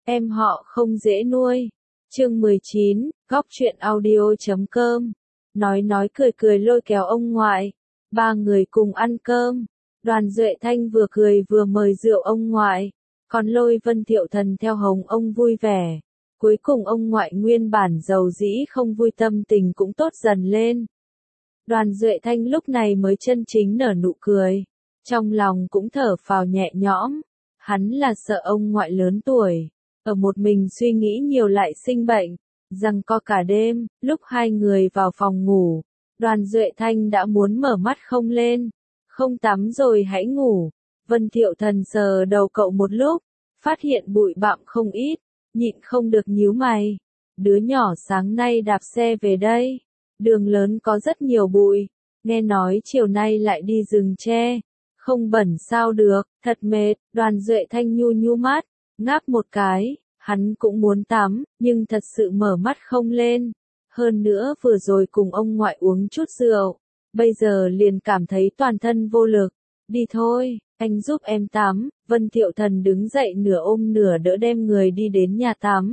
Em họ không dễ nuôi. Chương 19, góc truyện audio.com. Nói cười cười lôi kéo ông ngoại. Ba người cùng ăn cơm. Đoàn Duệ Thanh vừa cười vừa mời rượu ông ngoại. Còn lôi Vân Thiệu Thần theo hống ông vui vẻ. Cuối cùng ông ngoại nguyên bản dầu dĩ không vui tâm tình cũng tốt dần lên. Đoàn Duệ Thanh lúc này mới chân chính nở nụ cười. Trong lòng cũng thở phào nhẹ nhõm. Hắn là sợ ông ngoại lớn tuổi. Ở một mình suy nghĩ nhiều lại sinh bệnh. Rằng co cả đêm, lúc hai người vào phòng ngủ. Đoàn Duệ Thanh đã muốn mở mắt không lên. Không tắm rồi hãy ngủ. Vân Thiệu Thần sờ đầu cậu một lúc. Phát hiện bụi bặm không ít. Nhịn không được nhíu mày. Đứa nhỏ sáng nay đạp xe về đây. Đường lớn có rất nhiều bụi. Nghe nói chiều nay lại đi rừng tre. Không bẩn sao được, thật mệt. Đoàn Duệ Thanh nhu mắt. Ngáp một cái. Hắn cũng muốn tắm, nhưng thật sự mở mắt không lên. Hơn nữa vừa rồi cùng ông ngoại uống chút rượu. Bây giờ liền cảm thấy toàn thân vô lực. Đi thôi, anh giúp em tắm. Vân Thiệu Thần đứng dậy nửa ôm nửa đỡ đem người đi đến nhà tắm.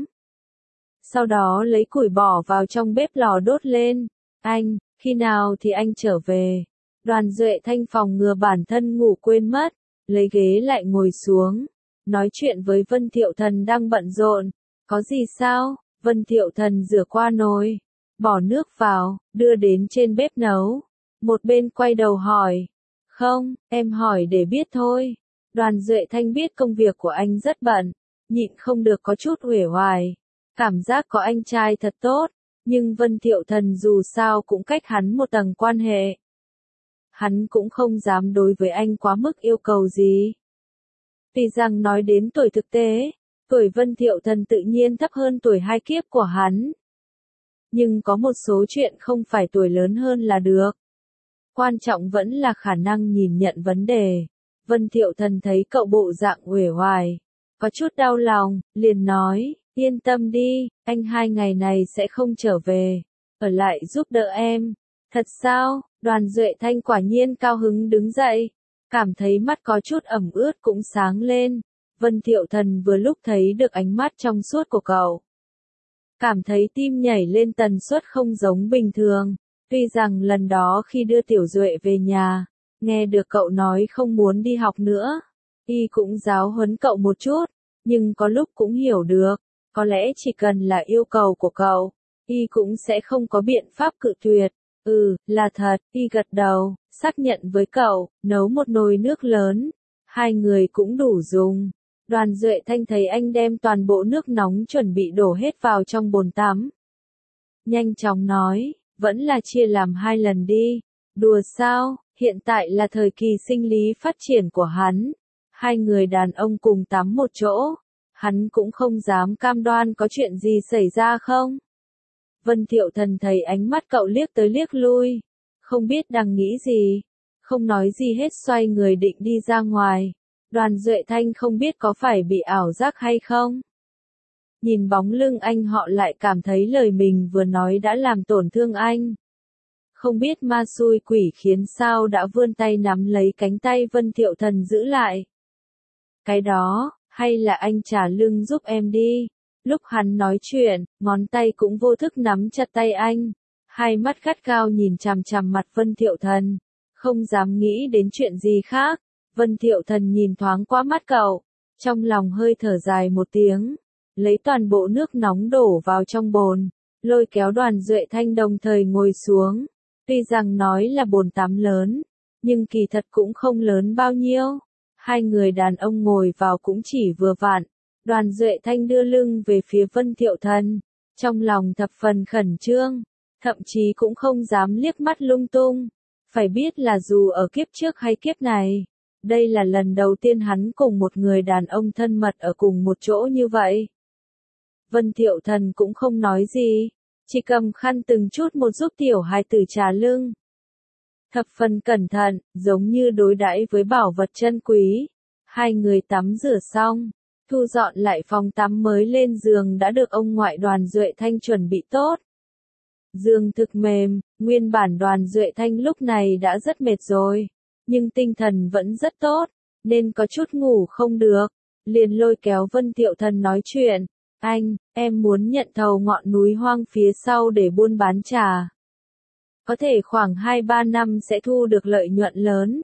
Sau đó lấy củi bỏ vào trong bếp lò đốt lên. Anh, khi nào thì anh trở về? Đoàn Duệ Thanh phòng ngừa bản thân ngủ quên mất. Lấy ghế lại ngồi xuống. Nói chuyện với Vân Thiệu Thần đang bận rộn. Có gì sao? Vân Thiệu Thần rửa qua nồi. Bỏ nước vào, đưa đến trên bếp nấu. Một bên quay đầu hỏi. Không, em hỏi để biết thôi. Đoàn Duệ Thanh biết công việc của anh rất bận. Nhịn không được có chút uể oải. Cảm giác có anh trai thật tốt. Nhưng Vân Thiệu Thần dù sao cũng cách hắn một tầng quan hệ. Hắn cũng không dám đối với anh quá mức yêu cầu gì. Tuy rằng nói đến tuổi thực tế, tuổi Vân Thiệu Thần tự nhiên thấp hơn tuổi hai kiếp của hắn. Nhưng có một số chuyện không phải tuổi lớn hơn là được. Quan trọng vẫn là khả năng nhìn nhận vấn đề. Vân Thiệu Thần thấy cậu bộ dạng uể oải, có chút đau lòng, liền nói, yên tâm đi, anh 2 ngày này sẽ không trở về, ở lại giúp đỡ em. Thật sao? Đoàn Duệ Thanh quả nhiên cao hứng đứng dậy, cảm thấy mắt có chút ẩm ướt cũng sáng lên. Vân Thiệu Thần vừa lúc thấy được ánh mắt trong suốt của cậu. Cảm thấy tim nhảy lên tần suất không giống bình thường. Tuy rằng lần đó khi đưa Tiểu Duệ về nhà, nghe được cậu nói không muốn đi học nữa, y cũng giáo huấn cậu một chút, nhưng có lúc cũng hiểu được, có lẽ chỉ cần là yêu cầu của cậu, y cũng sẽ không có biện pháp cự tuyệt. Là thật, y gật đầu, xác nhận với cậu, nấu một nồi nước lớn, 2 người cũng đủ dùng. Đoàn Duệ Thanh thấy anh đem toàn bộ nước nóng chuẩn bị đổ hết vào trong bồn tắm. Nhanh chóng nói, vẫn là chia làm 2 lần đi. Đùa sao, hiện tại là thời kỳ sinh lý phát triển của hắn. 2 người đàn ông cùng tắm một chỗ. Hắn cũng không dám cam đoan có chuyện gì xảy ra không. Vân Thiệu Thần thấy ánh mắt cậu liếc tới liếc lui. Không biết đang nghĩ gì. Không nói gì hết xoay người định đi ra ngoài. Đoàn Duệ Thanh không biết có phải bị ảo giác hay không. Nhìn bóng lưng anh họ lại cảm thấy lời mình vừa nói đã làm tổn thương anh. Không biết ma xui quỷ khiến sao đã vươn tay nắm lấy cánh tay Vân Thiệu Thần giữ lại. Cái đó, hay là anh trả lưng giúp em đi. Lúc hắn nói chuyện, ngón tay cũng vô thức nắm chặt tay anh. Hai mắt gắt gao nhìn chằm chằm mặt Vân Thiệu Thần. Không dám nghĩ đến chuyện gì khác. Vân Thiệu Thần nhìn thoáng qua mắt cậu. Trong lòng hơi thở dài một tiếng. Lấy toàn bộ nước nóng đổ vào trong bồn. Lôi kéo Đoàn Duệ Thanh đồng thời ngồi xuống. Tuy rằng nói là bồn tắm lớn. Nhưng kỳ thật cũng không lớn bao nhiêu. 2 người đàn ông ngồi vào cũng chỉ vừa vặn. Đoàn Duệ Thanh đưa lưng về phía Vân Thiệu Thần. Trong lòng thập phần khẩn trương. Thậm chí cũng không dám liếc mắt lung tung. Phải biết là dù ở kiếp trước hay kiếp này. Đây là lần đầu tiên hắn cùng một người đàn ông thân mật ở cùng một chỗ như vậy. Vân Thiệu Thần cũng không nói gì. Chỉ cầm khăn từng chút một giúp tiểu hài tử trà lưng. Thập phần cẩn thận, giống như đối đãi với bảo vật chân quý. 2 người tắm rửa xong. Thu dọn lại phòng tắm mới lên giường đã được ông ngoại Đoàn Duệ Thanh chuẩn bị tốt. Giường thực mềm, nguyên bản Đoàn Duệ Thanh lúc này đã rất mệt rồi. Nhưng tinh thần vẫn rất tốt, nên có chút ngủ không được. liền lôi kéo Vân Thiệu Thần nói chuyện. Anh, em muốn nhận thầu ngọn núi hoang phía sau để buôn bán trà. Có thể khoảng 2-3 năm sẽ thu được lợi nhuận lớn.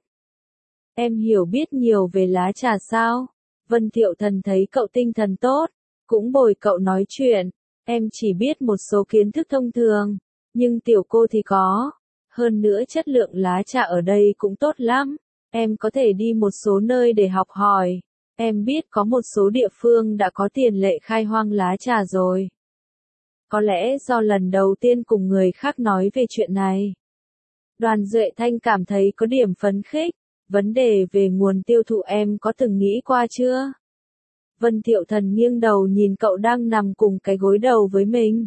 Em hiểu biết nhiều về lá trà sao? Vân Thiệu Thần thấy cậu tinh thần tốt, cũng bồi cậu nói chuyện. Em chỉ biết một số kiến thức thông thường, nhưng tiểu cô thì có. Hơn nữa chất lượng lá trà ở đây cũng tốt lắm. Em có thể đi một số nơi để học hỏi. Em biết có một số địa phương đã có tiền lệ khai hoang lá trà rồi. Có lẽ do lần đầu tiên cùng người khác nói về chuyện này. Đoàn Duệ Thanh cảm thấy có điểm phấn khích. Vấn đề về nguồn tiêu thụ em có từng nghĩ qua chưa? Vân Thiệu Thần nghiêng đầu nhìn cậu đang nằm cùng cái gối đầu với mình.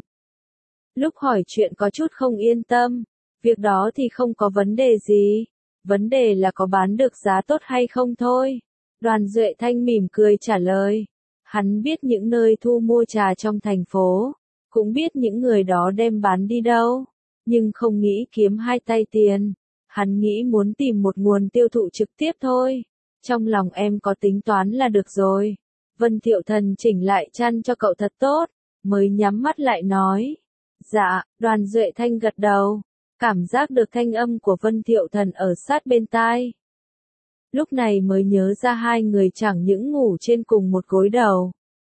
Lúc hỏi chuyện có chút không yên tâm. Việc đó thì không có vấn đề gì. Vấn đề là có bán được giá tốt hay không thôi. Đoàn Duệ Thanh mỉm cười trả lời. Hắn biết những nơi thu mua trà trong thành phố. Cũng biết những người đó đem bán đi đâu. Nhưng không nghĩ kiếm hai tay tiền. Hắn nghĩ muốn tìm một nguồn tiêu thụ trực tiếp thôi. Trong lòng em có tính toán là được rồi. Vân Thiệu Thần chỉnh lại chăn cho cậu thật tốt. Mới nhắm mắt lại nói. Dạ, Đoàn Duệ Thanh gật đầu. Cảm giác được thanh âm của Vân Thiệu Thần ở sát bên tai. Lúc này mới nhớ ra hai người chẳng những ngủ trên cùng một gối đầu.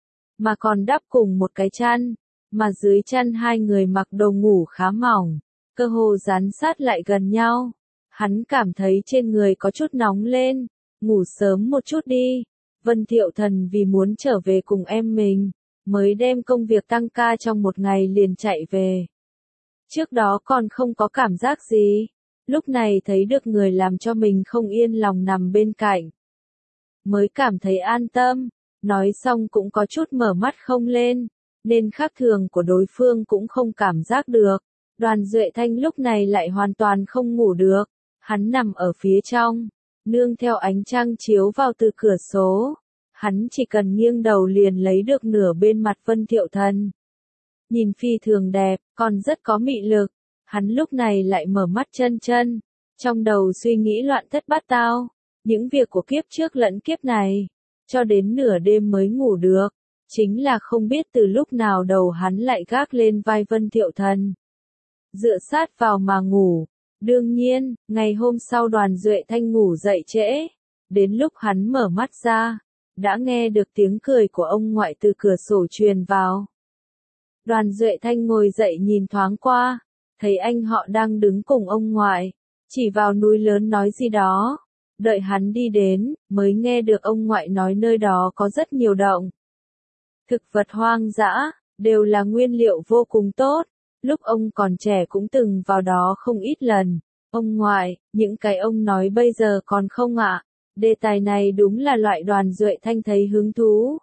Mà còn đắp cùng một cái chăn. Mà dưới chăn hai người mặc đồ ngủ khá mỏng. Cơ hồ dán sát lại gần nhau. Hắn cảm thấy trên người có chút nóng lên. Ngủ sớm một chút đi. Vân Thiệu Thần vì muốn trở về cùng em mình. Mới đem công việc tăng ca trong một ngày liền chạy về. Trước đó còn không có cảm giác gì. Lúc này thấy được người làm cho mình không yên lòng nằm bên cạnh. Mới cảm thấy an tâm. Nói xong cũng có chút mở mắt không lên. Nên khác thường của đối phương cũng không cảm giác được. Đoàn Duệ Thanh lúc này lại hoàn toàn không ngủ được. Hắn nằm ở phía trong. Nương theo ánh trăng chiếu vào từ cửa số. Hắn chỉ cần nghiêng đầu liền lấy được nửa bên mặt Vân Thiệu Thần. Nhìn phi thường đẹp, còn rất có mị lực. Hắn lúc này lại mở mắt chân chân. Trong đầu suy nghĩ loạn thất bát tao. Những việc của kiếp trước lẫn kiếp này. Cho đến nửa đêm mới ngủ được. Chính là không biết từ lúc nào đầu hắn lại gác lên vai Vân Thiệu Thần. Dựa sát vào mà ngủ. Đương nhiên, ngày hôm sau Đoàn Duệ Thanh ngủ dậy trễ. Đến lúc hắn mở mắt ra, đã nghe được tiếng cười của ông ngoại từ cửa sổ truyền vào. Đoàn Duệ Thanh ngồi dậy nhìn thoáng qua, thấy anh họ đang đứng cùng ông ngoại, chỉ vào núi lớn nói gì đó. Đợi hắn đi đến, mới nghe được ông ngoại nói nơi đó có rất nhiều động. Thực vật hoang dã, đều là nguyên liệu vô cùng tốt. Lúc ông còn trẻ cũng từng vào đó không ít lần. Ông ngoại, những cái ông nói bây giờ còn không ạ? Đề tài này đúng là loại Đoàn Duệ Thanh thấy hứng thú.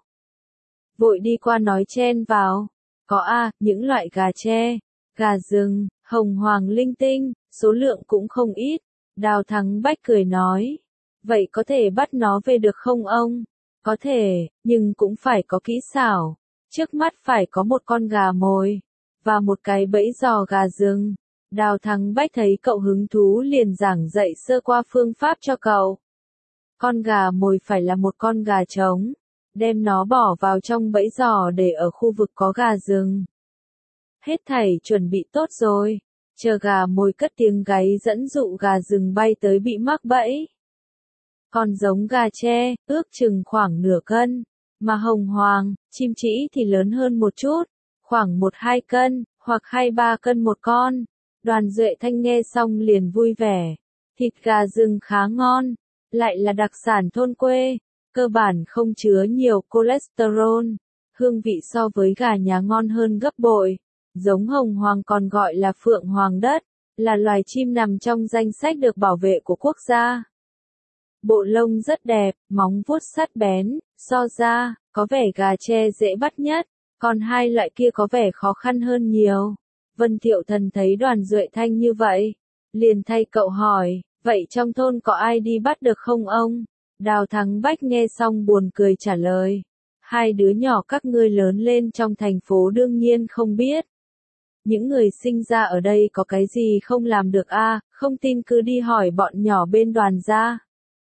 Vội đi qua nói chen vào. Có những loại gà tre, gà rừng, hồng hoàng linh tinh, số lượng cũng không ít. Đào Thắng Bách cười nói. Vậy có thể bắt nó về được không ông? Có thể, nhưng cũng phải có kỹ xảo. Trước mắt phải có một con gà mồi. Và một cái bẫy giò gà rừng. Đào Thắng Bách thấy cậu hứng thú liền giảng dạy sơ qua phương pháp cho cậu. Con gà mồi phải là một con gà trống. Đem nó bỏ vào trong bẫy giò để ở khu vực có gà rừng. Hết thảy chuẩn bị tốt rồi. Chờ gà mồi cất tiếng gáy dẫn dụ gà rừng bay tới bị mắc bẫy. Còn giống gà tre, ước chừng khoảng nửa cân. Mà hồng hoàng, chim trĩ thì lớn hơn một chút. Khoảng 1-2 cân, hoặc 2-3 cân một con. Đoàn Duệ Thanh nghe xong liền vui vẻ. Thịt gà rừng khá ngon. Lại là đặc sản thôn quê. Cơ bản không chứa nhiều cholesterol. Hương vị so với gà nhà ngon hơn gấp bội. Giống hồng hoàng còn gọi là phượng hoàng đất. Là loài chim nằm trong danh sách được bảo vệ của quốc gia. Bộ lông rất đẹp, móng vuốt sắc bén, so ra, có vẻ gà tre dễ bắt nhất. Còn hai loại kia có vẻ khó khăn hơn nhiều. Vân Thiệu Thần thấy Đoàn Duệ Thanh như vậy. Liền thay cậu hỏi, vậy trong thôn có ai đi bắt được không ông? Đào Thắng Bách nghe xong buồn cười trả lời. Hai đứa nhỏ các ngươi lớn lên trong thành phố đương nhiên không biết. Những người sinh ra ở đây có cái gì không làm được không tin cứ đi hỏi bọn nhỏ bên Đoàn gia.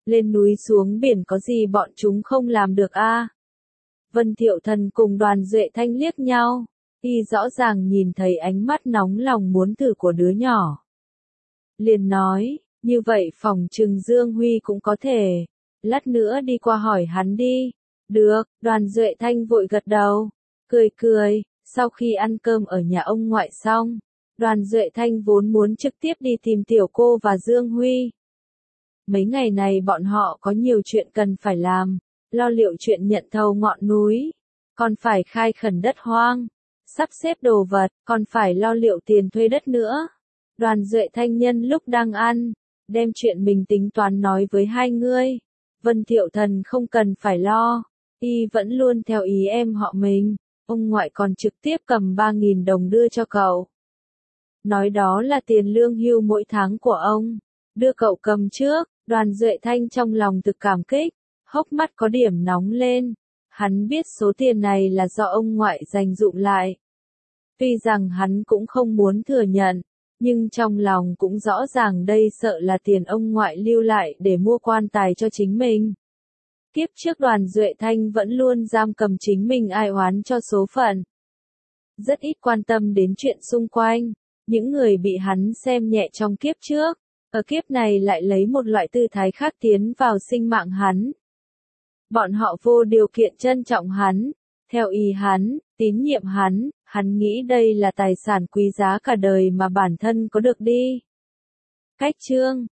Lên núi xuống biển có gì bọn chúng không làm được a? Vân Thiệu Thần cùng Đoàn Duệ Thanh liếc nhau, y rõ ràng nhìn thấy ánh mắt nóng lòng muốn thử của đứa nhỏ. Liền nói, như vậy phòng trừng Dương Huy cũng có thể, lát nữa đi qua hỏi hắn đi. Được, Đoàn Duệ Thanh vội gật đầu, cười cười, sau khi ăn cơm ở nhà ông ngoại xong, Đoàn Duệ Thanh vốn muốn trực tiếp đi tìm tiểu cô và Dương Huy. Mấy ngày này bọn họ có nhiều chuyện cần phải làm, lo liệu chuyện nhận thầu ngọn núi, còn phải khai khẩn đất hoang, sắp xếp đồ vật, còn phải lo liệu tiền thuê đất nữa. Đoàn Duệ Thanh nhân lúc đang ăn, đem chuyện mình tính toán nói với hai người. Vân Thiệu Thần không cần phải lo, y vẫn luôn theo ý em họ mình, ông ngoại còn trực tiếp cầm 3.000 đồng đưa cho cậu. Nói đó là tiền lương hưu mỗi tháng của ông, đưa cậu cầm trước. Đoàn Duệ Thanh trong lòng thực cảm kích, hốc mắt có điểm nóng lên. Hắn biết số tiền này là do ông ngoại dành dụm lại. Tuy rằng hắn cũng không muốn thừa nhận, nhưng trong lòng cũng rõ ràng đây sợ là tiền ông ngoại lưu lại để mua quan tài cho chính mình. Kiếp trước Đoàn Duệ Thanh vẫn luôn giam cầm chính mình ai oán cho số phận. Rất ít quan tâm đến chuyện xung quanh, những người bị hắn xem nhẹ trong kiếp trước. Ở kiếp này lại lấy một loại tư thái khác tiến vào sinh mạng hắn. Bọn họ vô điều kiện trân trọng hắn, theo ý hắn, tín nhiệm hắn nghĩ đây là tài sản quý giá cả đời mà bản thân có được đi. Cách chương